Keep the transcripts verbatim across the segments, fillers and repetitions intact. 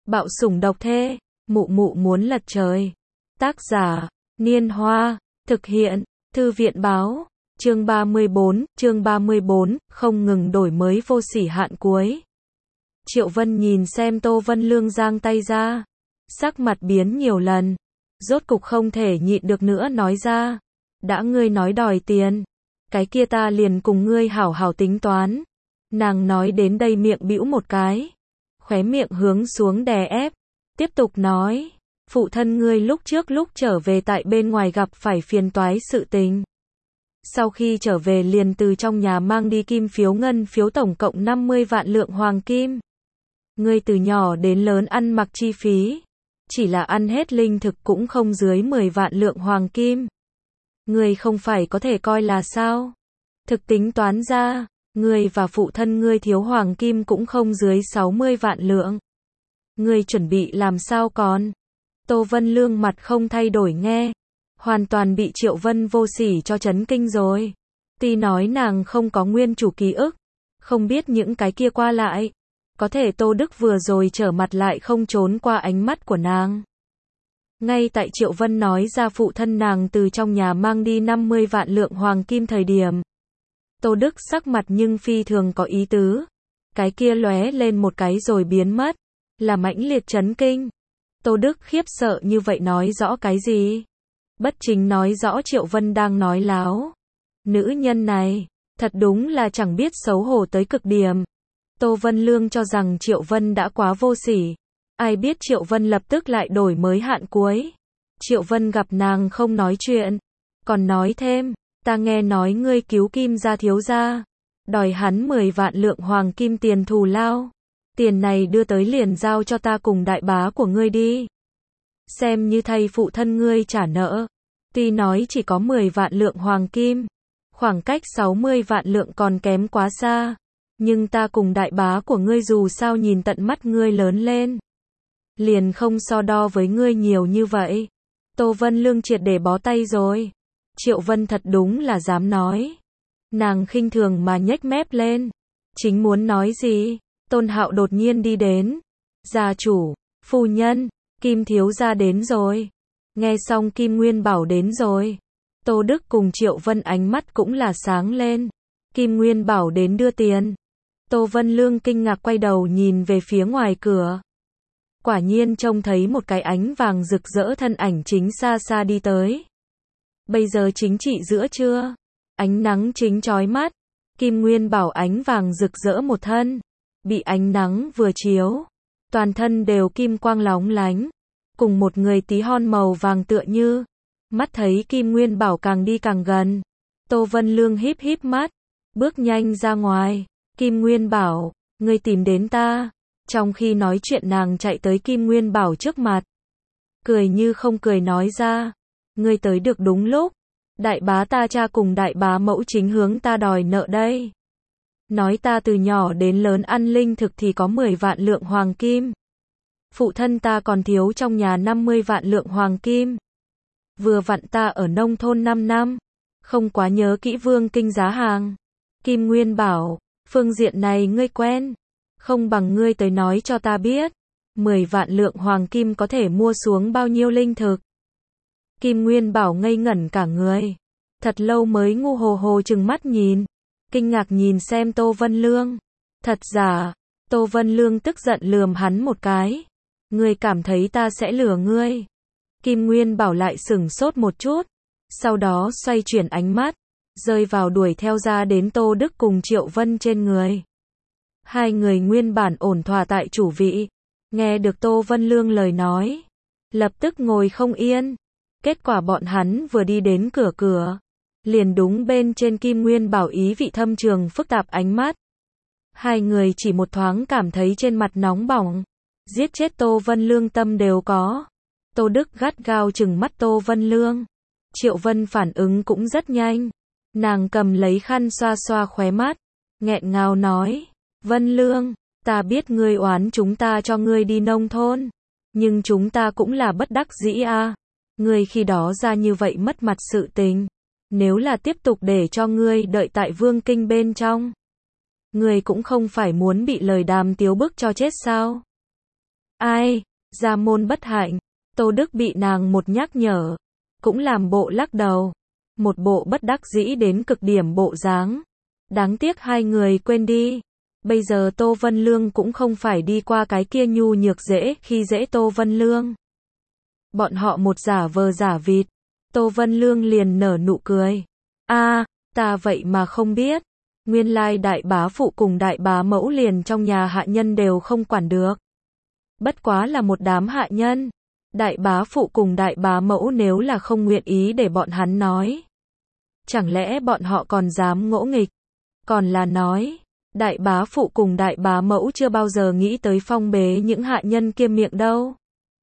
Bạo sủng độc thê, mụ mụ muốn lật trời. Tác giả, Niên Hoa, thực hiện, Thư viện Báo, chương ba mươi bốn, chương ba mươi bốn, không ngừng đổi mới vô sỉ hạn cuối. Triệu Vân nhìn xem Tô Vân Lương giang tay ra, sắc mặt biến nhiều lần, rốt cục không thể nhịn được nữa nói ra, đã ngươi nói đòi tiền, cái kia ta liền cùng ngươi hảo hảo tính toán. Nàng nói đến đây miệng bĩu một cái, khóe miệng hướng xuống đè ép, tiếp tục nói, phụ thân ngươi lúc trước lúc trở về tại bên ngoài gặp phải phiền toái sự tình. Sau khi trở về liền từ trong nhà mang đi kim phiếu ngân phiếu tổng cộng năm mươi vạn lượng hoàng kim. Ngươi từ nhỏ đến lớn ăn mặc chi phí, chỉ là ăn hết linh thực cũng không dưới mười vạn lượng hoàng kim. Ngươi không phải có thể coi là sao? Thực tính toán ra, ngươi và phụ thân ngươi thiếu hoàng kim cũng không dưới sáu mươi vạn lượng. Ngươi chuẩn bị làm sao còn? Tô Vân Lương mặt không thay đổi nghe, hoàn toàn bị Triệu Vân vô sỉ cho chấn kinh rồi. Tuy nói nàng không có nguyên chủ ký ức, không biết những cái kia qua lại, có thể Tô Đức vừa rồi trở mặt lại không trốn qua ánh mắt của nàng. Ngay tại Triệu Vân nói ra phụ thân nàng từ trong nhà mang đi năm mươi vạn lượng hoàng kim thời điểm, Tô Đức sắc mặt nhưng phi thường có ý tứ, cái kia lóe lên một cái rồi biến mất, là mãnh liệt chấn kinh. Tô Đức khiếp sợ như vậy nói rõ cái gì? Bất chính nói rõ Triệu Vân đang nói láo. Nữ nhân này, thật đúng là chẳng biết xấu hổ tới cực điểm. Tô Vân Lương cho rằng Triệu Vân đã quá vô sỉ. Ai biết Triệu Vân lập tức lại đổi mới hạn cuối. Triệu Vân gặp nàng không nói chuyện, còn nói thêm, ta nghe nói ngươi cứu Kim gia thiếu gia, đòi hắn mười vạn lượng hoàng kim tiền thù lao. Tiền này đưa tới liền giao cho ta cùng đại bá của ngươi đi. Xem như thay phụ thân ngươi trả nợ. Tuy nói chỉ có mười vạn lượng hoàng kim, khoảng cách sáu mươi vạn lượng còn kém quá xa, nhưng ta cùng đại bá của ngươi dù sao nhìn tận mắt ngươi lớn lên, liền không so đo với ngươi nhiều như vậy. Tô Vân Lương triệt để bó tay rồi. Triệu Vân thật đúng là dám nói. Nàng khinh thường mà nhếch mép lên, chính muốn nói gì, Tôn Hạo đột nhiên đi đến. Gia chủ, phu nhân, Kim thiếu gia đến rồi. Nghe xong Kim Nguyên Bảo đến rồi, Tô Đức cùng Triệu Vân ánh mắt cũng là sáng lên. Kim Nguyên Bảo đến đưa tiền. Tô Vân Lương kinh ngạc quay đầu nhìn về phía ngoài cửa. Quả nhiên trông thấy một cái ánh vàng rực rỡ thân ảnh chính xa xa đi tới. Bây giờ chính trị giữa trưa, ánh nắng chính chói mắt, Kim Nguyên Bảo ánh vàng rực rỡ một thân, bị ánh nắng vừa chiếu, toàn thân đều kim quang lóng lánh, cùng một người tí hon màu vàng tựa như. Mắt thấy Kim Nguyên Bảo càng đi càng gần, Tô Vân Lương híp híp mắt, bước nhanh ra ngoài. Kim Nguyên Bảo, ngươi tìm đến ta. Trong khi nói chuyện nàng chạy tới Kim Nguyên Bảo trước mặt, cười như không cười nói ra, ngươi tới được đúng lúc, đại bá ta cha cùng đại bá mẫu chính hướng ta đòi nợ đây. Nói ta từ nhỏ đến lớn ăn linh thực thì có mười vạn lượng hoàng kim. Phụ thân ta còn thiếu trong nhà năm mươi vạn lượng hoàng kim. Vừa vặn ta ở nông thôn năm năm, không quá nhớ kỹ vương kinh giá hàng. Kim Nguyên Bảo, phương diện này ngươi quen, không bằng ngươi tới nói cho ta biết, mười vạn lượng hoàng kim có thể mua xuống bao nhiêu linh thực. Kim Nguyên Bảo ngây ngẩn cả người, thật lâu mới ngu hồ hồ trừng mắt nhìn, kinh ngạc nhìn xem Tô Vân Lương. Thật giả? Tô Vân Lương tức giận lườm hắn một cái. Ngươi cảm thấy ta sẽ lừa ngươi? Kim Nguyên Bảo lại sửng sốt một chút, sau đó xoay chuyển ánh mắt, rơi vào đuổi theo ra đến Tô Đức cùng Triệu Vân trên người. Hai người nguyên bản ổn thỏa tại chủ vị, nghe được Tô Vân Lương lời nói, lập tức ngồi không yên. Kết quả bọn hắn vừa đi đến cửa cửa, liền đúng bên trên Kim Nguyên Bảo ý vị thâm trường phức tạp ánh mắt. Hai người chỉ một thoáng cảm thấy trên mặt nóng bỏng, giết chết Tô Vân Lương tâm đều có. Tô Đức gắt gao trừng mắt Tô Vân Lương. Triệu Vân phản ứng cũng rất nhanh, nàng cầm lấy khăn xoa xoa khóe mắt, nghẹn ngào nói, Vân Lương, ta biết ngươi oán chúng ta cho ngươi đi nông thôn, nhưng chúng ta cũng là bất đắc dĩ a. Ngươi khi đó ra như vậy mất mặt sự tình, nếu là tiếp tục để cho ngươi đợi tại vương kinh bên trong, ngươi cũng không phải muốn bị lời đàm tiếu bức cho chết sao? Ai, gia môn bất hạnh. Tô Đức bị nàng một nhắc nhở, cũng làm bộ lắc đầu, một bộ bất đắc dĩ đến cực điểm bộ dáng. Đáng tiếc hai người quên đi. Bây giờ Tô Vân Lương cũng không phải đi qua cái kia nhu nhược dễ khi dễ Tô Vân Lương. Bọn họ một giả vờ giả vịt. Tô Vân Lương liền nở nụ cười. A, ta vậy mà không biết. Nguyên lai đại bá phụ cùng đại bá mẫu liền trong nhà hạ nhân đều không quản được. Bất quá là một đám hạ nhân. Đại bá phụ cùng đại bá mẫu nếu là không nguyện ý để bọn hắn nói. Chẳng lẽ bọn họ còn dám ngỗ nghịch? Còn là nói, đại bá phụ cùng đại bá mẫu chưa bao giờ nghĩ tới phong bế những hạ nhân kia miệng đâu.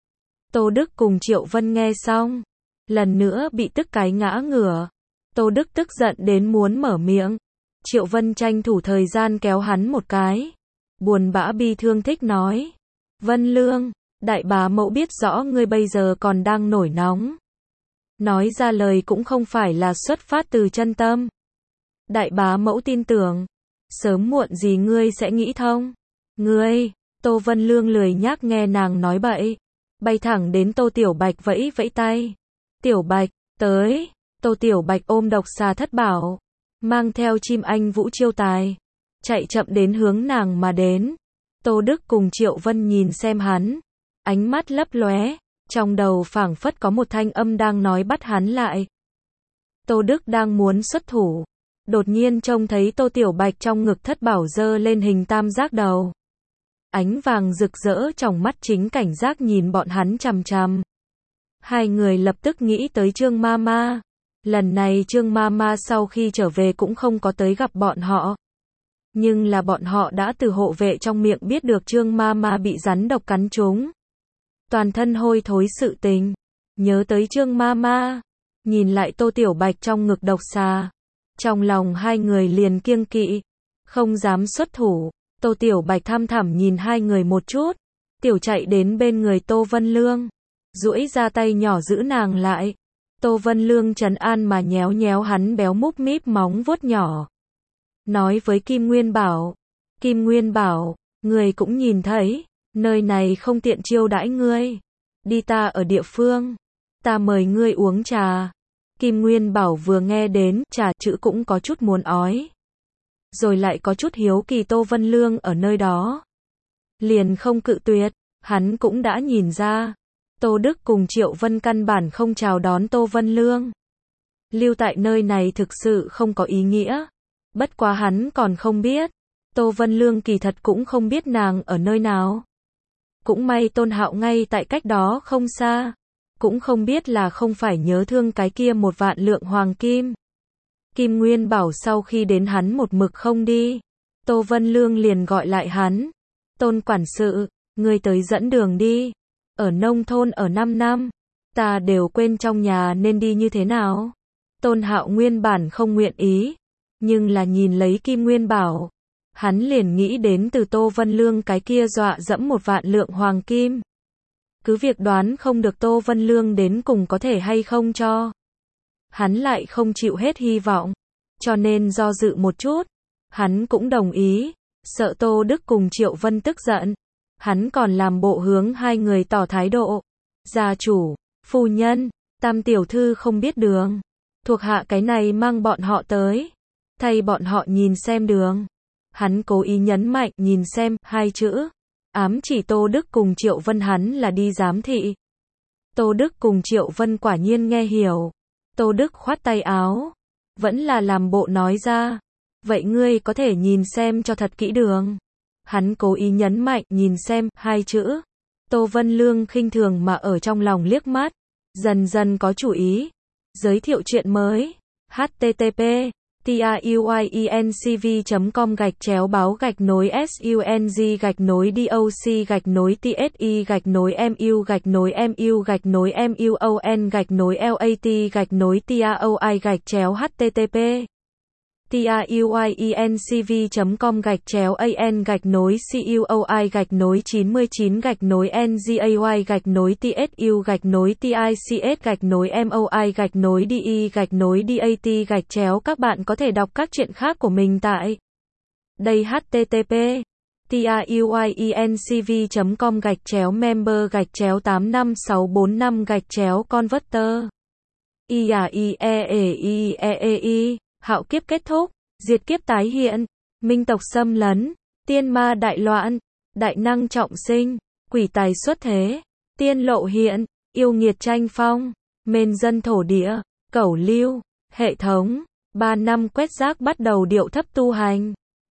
Tô Đức cùng Triệu Vân nghe xong, lần nữa bị tức cái ngã ngửa. Tô Đức tức giận đến muốn mở miệng. Triệu Vân tranh thủ thời gian kéo hắn một cái. Buồn bã bi thương thích nói. Vân Lương, đại bá mẫu biết rõ ngươi bây giờ còn đang nổi nóng. Nói ra lời cũng không phải là xuất phát từ chân tâm. Đại bá mẫu tin tưởng, sớm muộn gì ngươi sẽ nghĩ thông. Ngươi, Tô Vân Lương lười nhác nghe nàng nói bậy. Bay thẳng đến Tô Tiểu Bạch vẫy vẫy tay. Tiểu Bạch, tới. Tô Tiểu Bạch ôm độc xà thất bảo, mang theo chim anh vũ chiêu tài, chạy chậm đến hướng nàng mà đến. Tô Đức cùng Triệu Vân nhìn xem hắn, ánh mắt lấp lóe, trong đầu phảng phất có một thanh âm đang nói bắt hắn lại. Tô Đức đang muốn xuất thủ, đột nhiên trông thấy Tô Tiểu Bạch trong ngực thất bảo giơ lên hình tam giác đầu. Ánh vàng rực rỡ trong mắt chính cảnh giác nhìn bọn hắn chằm chằm. Hai người lập tức nghĩ tới Trương Mama. Lần này Trương Mama sau khi trở về cũng không có tới gặp bọn họ. Nhưng là bọn họ đã từ hộ vệ trong miệng biết được Trương Mama bị rắn độc cắn trúng. Toàn thân hôi thối sự tình. Nhớ tới Trương Mama. Nhìn lại Tô Tiểu Bạch trong ngực độc xà. Trong lòng hai người liền kiêng kỵ. Không dám xuất thủ. Tô Tiểu Bạch thăm thẳm nhìn hai người một chút. Tiểu chạy đến bên người Tô Vân Lương. Duỗi ra tay nhỏ giữ nàng lại. Tô Vân Lương trấn an mà nhéo nhéo hắn béo múp míp móng vuốt nhỏ. Nói với Kim Nguyên Bảo. Kim Nguyên Bảo, người cũng nhìn thấy. Nơi này không tiện chiêu đãi ngươi. Đi ta ở địa phương. Ta mời ngươi uống trà. Kim Nguyên Bảo vừa nghe đến trà chữ cũng có chút muốn ói. Rồi lại có chút hiếu kỳ Tô Vân Lương ở nơi đó. Liền không cự tuyệt. Hắn cũng đã nhìn ra. Tô Đức cùng Triệu Vân căn bản không chào đón Tô Vân Lương. Lưu tại nơi này thực sự không có ý nghĩa. Bất quá hắn còn không biết. Tô Vân Lương kỳ thật cũng không biết nàng ở nơi nào. Cũng may Tôn Hạo ngay tại cách đó không xa. Cũng không biết là không phải nhớ thương cái kia một vạn lượng hoàng kim. Kim Nguyên Bảo sau khi đến hắn một mực không đi. Tô Vân Lương liền gọi lại hắn. Tôn quản sự, ngươi tới dẫn đường đi. Ở nông thôn ở năm năm, ta đều quên trong nhà nên đi như thế nào. Tôn Hạo nguyên bản không nguyện ý, nhưng là nhìn lấy Kim Nguyên Bảo, hắn liền nghĩ đến từ Tô Vân Lương cái kia dọa dẫm một vạn lượng hoàng kim. Cứ việc đoán không được Tô Vân Lương đến cùng có thể hay không cho. Hắn lại không chịu hết hy vọng, cho nên do dự một chút, hắn cũng đồng ý, sợ Tô Đức cùng Triệu Vân tức giận. Hắn còn làm bộ hướng hai người tỏ thái độ. Gia chủ, phu nhân, Tam tiểu thư không biết đường. Thuộc hạ cái này mang bọn họ tới. Thay bọn họ nhìn xem đường. Hắn cố ý nhấn mạnh nhìn xem hai chữ. Ám chỉ Tô Đức cùng Triệu Vân hắn là đi giám thị. Tô Đức cùng Triệu Vân quả nhiên nghe hiểu. Tô Đức khoát tay áo. Vẫn là làm bộ nói ra. Vậy ngươi có thể nhìn xem cho thật kỹ đường. Hắn cố ý nhấn mạnh nhìn xem hai chữ. Tô Vân Lương khinh thường mà ở trong lòng liếc mắt. Dần dần có chủ ý. Giới thiệu chuyện mới. H T T P TRUIENCV chấm com gạch chéo báo gạch nối SUNG gạch nối DOC gạch nối TSI gạch nối MU gạch nối MU gạch nối MUON gạch nối LAT gạch nối TROI gạch chéo HTTP TRUIENCV chấm com gạch chéo AN gạch nối CUOI gạch nối chín mươi chín gạch nối NGAY gạch nối TSU gạch nối TICS gạch nối MOI gạch nối DE gạch nối DAT gạch chéo. Các bạn có thể đọc các chuyện khác của mình tại đây. H T T P tiuyuyencv chấm com gạch chéo member gạch chéo tám năm sáu bốn năm gạch chéo converter. I A I E E I E E I, hạo kiếp kết thúc, diệt kiếp tái hiện, minh tộc xâm lấn, tiên ma đại loạn, đại năng trọng sinh, quỷ tài xuất thế, tiên lộ hiện, yêu nghiệt tranh phong, mên dân thổ địa, cẩu lưu, hệ thống, ba năm quét rác bắt đầu điệu thấp tu hành.